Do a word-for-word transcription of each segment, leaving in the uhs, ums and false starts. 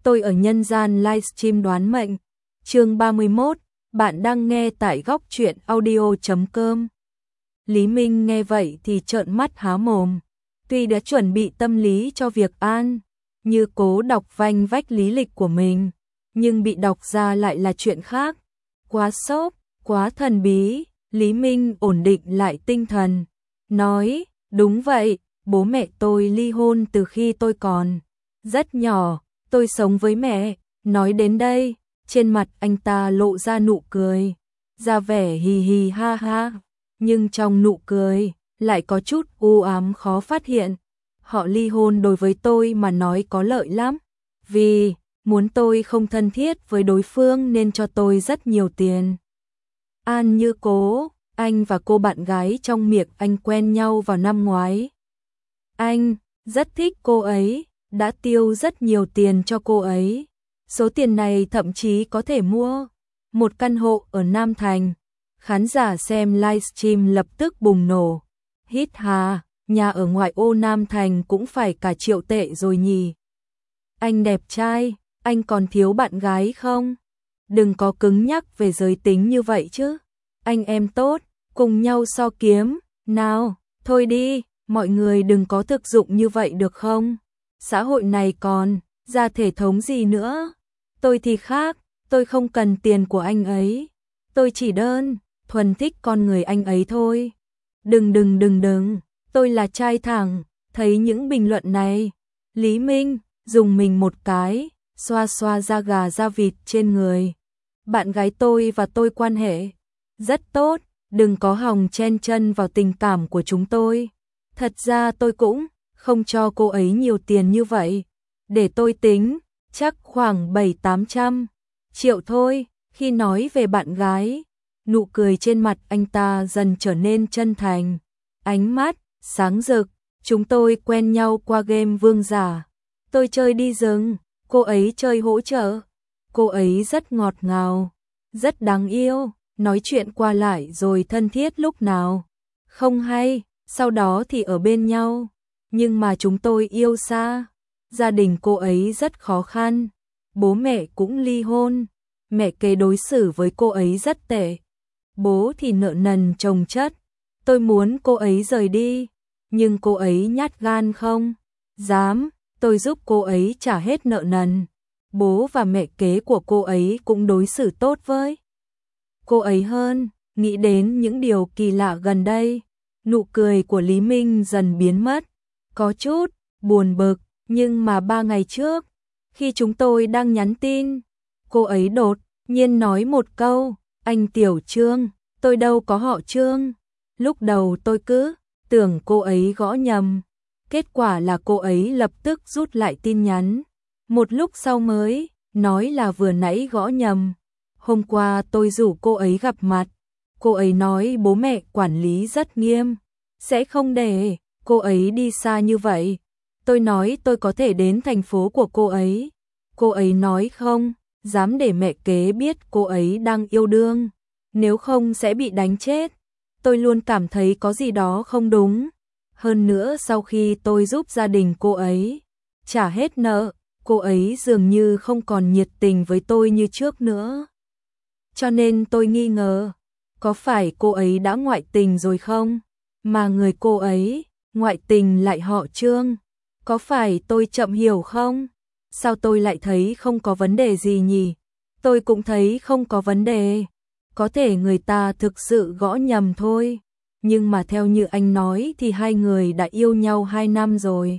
tôi ở nhân gian livestream đoán mệnh. Chương ba mươi mốt, bạn đang nghe tại góc truyện audio chấm com. Lý Minh nghe vậy thì trợn mắt há mồm. Tuy đã chuẩn bị tâm lý cho việc An Như Cố đọc vanh vách lý lịch của mình, nhưng bị đọc ra lại là chuyện khác. Quá sốc, quá thần bí. Lý Minh ổn định lại tinh thần, nói, đúng vậy, bố mẹ tôi ly hôn từ khi tôi còn rất nhỏ, tôi sống với mẹ. Nói đến đây, trên mặt anh ta lộ ra nụ cười, ra vẻ hì hì ha ha, nhưng trong nụ cười lại có chút u ám khó phát hiện. Họ ly hôn đối với tôi mà nói có lợi lắm, vì muốn tôi không thân thiết với đối phương nên cho tôi rất nhiều tiền. An Như Cố, anh và cô bạn gái trong miệng anh quen nhau vào năm ngoái. Anh rất thích cô ấy, đã tiêu rất nhiều tiền cho cô ấy. Số tiền này thậm chí có thể mua một căn hộ ở Nam Thành. Khán giả xem livestream lập tức bùng nổ. Hít hà, nhà ở ngoại ô Nam Thành cũng phải cả triệu tệ rồi nhỉ. Anh đẹp trai, anh còn thiếu bạn gái không? Đừng có cứng nhắc về giới tính như vậy chứ. Anh em tốt, cùng nhau so kiếm. Nào, thôi đi, mọi người đừng có thực dụng như vậy được không? Xã hội này còn ra thể thống gì nữa? Tôi thì khác, tôi không cần tiền của anh ấy. Tôi chỉ đơn thuần thích con người anh ấy thôi. Đừng đừng đừng đừng, tôi là trai thẳng. Thấy những bình luận này, Lý Minh dùng mình một cái, xoa xoa da gà da vịt trên người. Bạn gái tôi và tôi quan hệ rất tốt, đừng có hòng chen chân vào tình cảm của chúng tôi. Thật ra tôi cũng không cho cô ấy nhiều tiền như vậy. Để tôi tính, chắc khoảng bảy tám trăm triệu thôi. Khi nói về bạn gái, nụ cười trên mặt anh ta dần trở nên chân thành, ánh mắt sáng rực. Chúng tôi quen nhau qua game Vương Giả. Tôi chơi đi rừng, cô ấy chơi hỗ trợ. Cô ấy rất ngọt ngào, rất đáng yêu, nói chuyện qua lại rồi thân thiết lúc nào không hay, sau đó thì ở bên nhau. Nhưng mà chúng tôi yêu xa. Gia đình cô ấy rất khó khăn, bố mẹ cũng ly hôn, mẹ kế đối xử với cô ấy rất tệ, bố thì nợ nần chồng chất. Tôi muốn cô ấy rời đi, nhưng cô ấy nhát gan không dám. Tôi giúp cô ấy trả hết nợ nần. Bố và mẹ kế của cô ấy cũng đối xử tốt với cô ấy hơn. Nghĩ đến những điều kỳ lạ gần đây, nụ cười của Lý Minh dần biến mất, có chút buồn bực. Nhưng mà ba ngày trước, khi chúng tôi đang nhắn tin, cô ấy đột nhiên nói một câu, anh Tiểu Trương, tôi đâu có họ Trương. Lúc đầu tôi cứ tưởng cô ấy gõ nhầm, kết quả là cô ấy lập tức rút lại tin nhắn. Một lúc sau mới nói là vừa nãy gõ nhầm. Hôm qua tôi rủ cô ấy gặp mặt, cô ấy nói bố mẹ quản lý rất nghiêm, sẽ không để cô ấy đi xa như vậy. Tôi nói tôi có thể đến thành phố của cô ấy. Cô ấy nói không dám để mẹ kế biết cô ấy đang yêu đương, nếu không sẽ bị đánh chết. Tôi luôn cảm thấy có gì đó không đúng. Hơn nữa sau khi tôi giúp gia đình cô ấy trả hết nợ, cô ấy dường như không còn nhiệt tình với tôi như trước nữa. Cho nên tôi nghi ngờ, có phải cô ấy đã ngoại tình rồi không? Mà người cô ấy ngoại tình lại họ Trương. Có phải tôi chậm hiểu không? Sao tôi lại thấy không có vấn đề gì nhỉ? Tôi cũng thấy không có vấn đề. Có thể người ta thực sự gõ nhầm thôi. Nhưng mà theo như anh nói thì hai người đã yêu nhau hai năm rồi,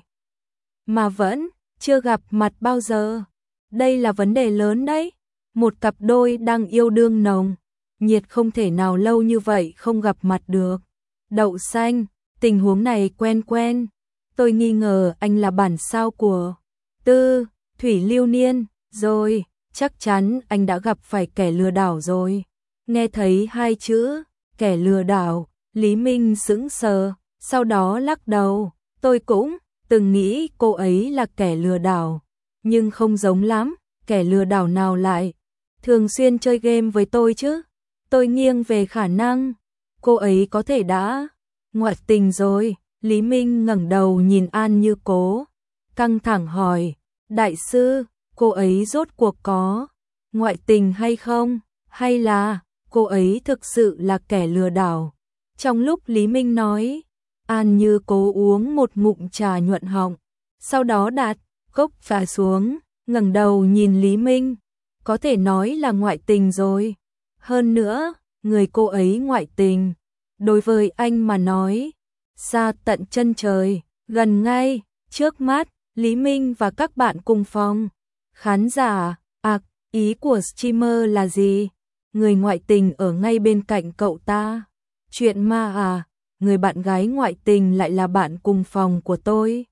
mà vẫn chưa gặp mặt bao giờ. Đây là vấn đề lớn đấy. Một cặp đôi đang yêu đương nồng nhiệt không thể nào lâu như vậy không gặp mặt được. Đậu xanh, tình huống này quen quen. Tôi nghi ngờ anh là bản sao của Tư Thủy Lưu Niên rồi. Chắc chắn anh đã gặp phải kẻ lừa đảo rồi. Nghe thấy hai chữ kẻ lừa đảo, Lý Minh sững sờ, sau đó lắc đầu. Tôi cũng từng nghĩ cô ấy là kẻ lừa đảo, nhưng không giống lắm. Kẻ lừa đảo nào lại thường xuyên chơi game với tôi chứ? Tôi nghiêng về khả năng cô ấy có thể đã ngoại tình rồi. Lý Minh ngẩng đầu nhìn An Như Cố, căng thẳng hỏi, đại sư, cô ấy rốt cuộc có ngoại tình hay không, hay là cô ấy thực sự là kẻ lừa đảo. Trong lúc Lý Minh nói, An Như Cố uống một ngụm trà nhuận họng, sau đó đặt cốc trà xuống, ngẩng đầu nhìn Lý Minh, có thể nói là ngoại tình rồi. Hơn nữa, người cô ấy ngoại tình, đối với anh mà nói, xa tận chân trời, gần ngay, trước mắt, Lý Minh và các bạn cùng phòng. Khán giả, à, ý của streamer là gì? Người ngoại tình ở ngay bên cạnh cậu ta. Chuyện ma à, người bạn gái ngoại tình lại là bạn cùng phòng của tôi.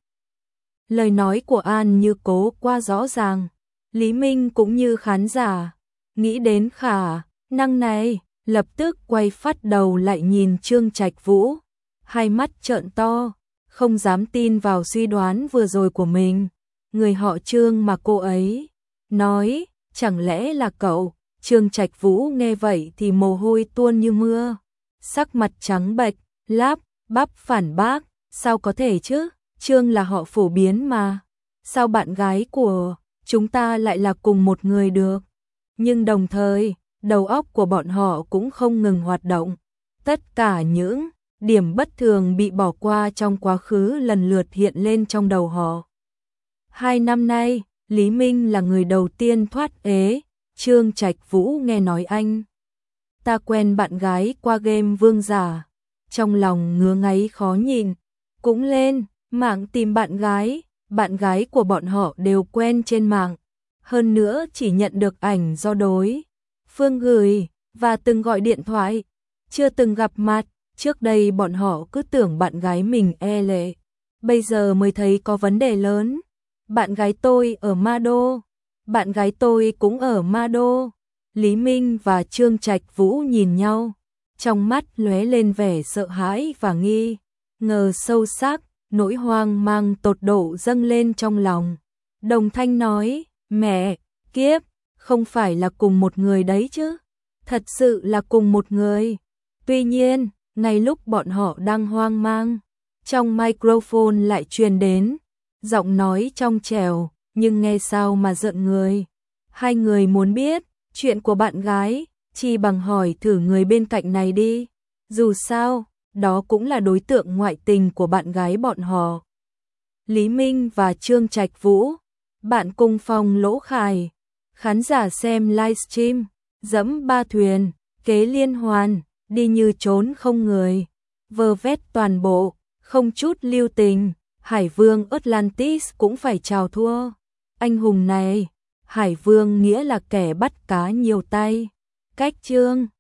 Lời nói của An Như Cố quá rõ ràng. Lý Minh cũng như khán giả, nghĩ đến khả năng này, lập tức quay phát đầu lại nhìn Trương Trạch Vũ, hai mắt trợn to, không dám tin vào suy đoán vừa rồi của mình. Người họ Trương mà cô ấy nói, chẳng lẽ là cậu? Trương Trạch Vũ nghe vậy thì mồ hôi tuôn như mưa, sắc mặt trắng bệch, lắp bắp phản bác, sao có thể chứ? Trương là họ phổ biến mà, sao bạn gái của chúng ta lại là cùng một người được? Nhưng đồng thời, đầu óc của bọn họ cũng không ngừng hoạt động. Tất cả những điểm bất thường bị bỏ qua trong quá khứ lần lượt hiện lên trong đầu họ. Hai năm nay, Lý Minh là người đầu tiên thoát ế. Trương Trạch Vũ nghe nói anh ta quen bạn gái qua game Vương Giả, trong lòng ngứa ngáy khó nhìn, cũng lên mạng tìm bạn gái. Bạn gái của bọn họ đều quen trên mạng, hơn nữa chỉ nhận được ảnh do đối phương gửi và từng gọi điện thoại, chưa từng gặp mặt. Trước đây bọn họ cứ tưởng bạn gái mình e lệ, bây giờ mới thấy có vấn đề lớn. Bạn gái tôi ở Ma Đô, bạn gái tôi cũng ở Ma Đô. Lý Minh và Trương Trạch Vũ nhìn nhau, trong mắt lóe lên vẻ sợ hãi và nghi ngờ sâu sắc, nỗi hoang mang tột độ dâng lên trong lòng. Đồng thanh nói, mẹ, kiếp, không phải là cùng một người đấy chứ? Thật sự là cùng một người. Tuy nhiên, ngay lúc bọn họ đang hoang mang, trong microphone lại truyền đến giọng nói trong trẻo, nhưng nghe sao mà giận người. Hai người muốn biết chuyện của bạn gái, chỉ bằng hỏi thử người bên cạnh này đi. Dù sao, đó cũng là đối tượng ngoại tình của bạn gái bọn họ. Lý Minh và Trương Trạch Vũ, bạn cùng phòng Lỗ Khải. Khán giả xem livestream, dẫm ba thuyền, kế liên hoàn, đi như trốn không người, vơ vét toàn bộ, không chút lưu tình. Hải Vương Atlantis cũng phải chào thua. Anh hùng này, Hải Vương nghĩa là kẻ bắt cá nhiều tay. Cách Trương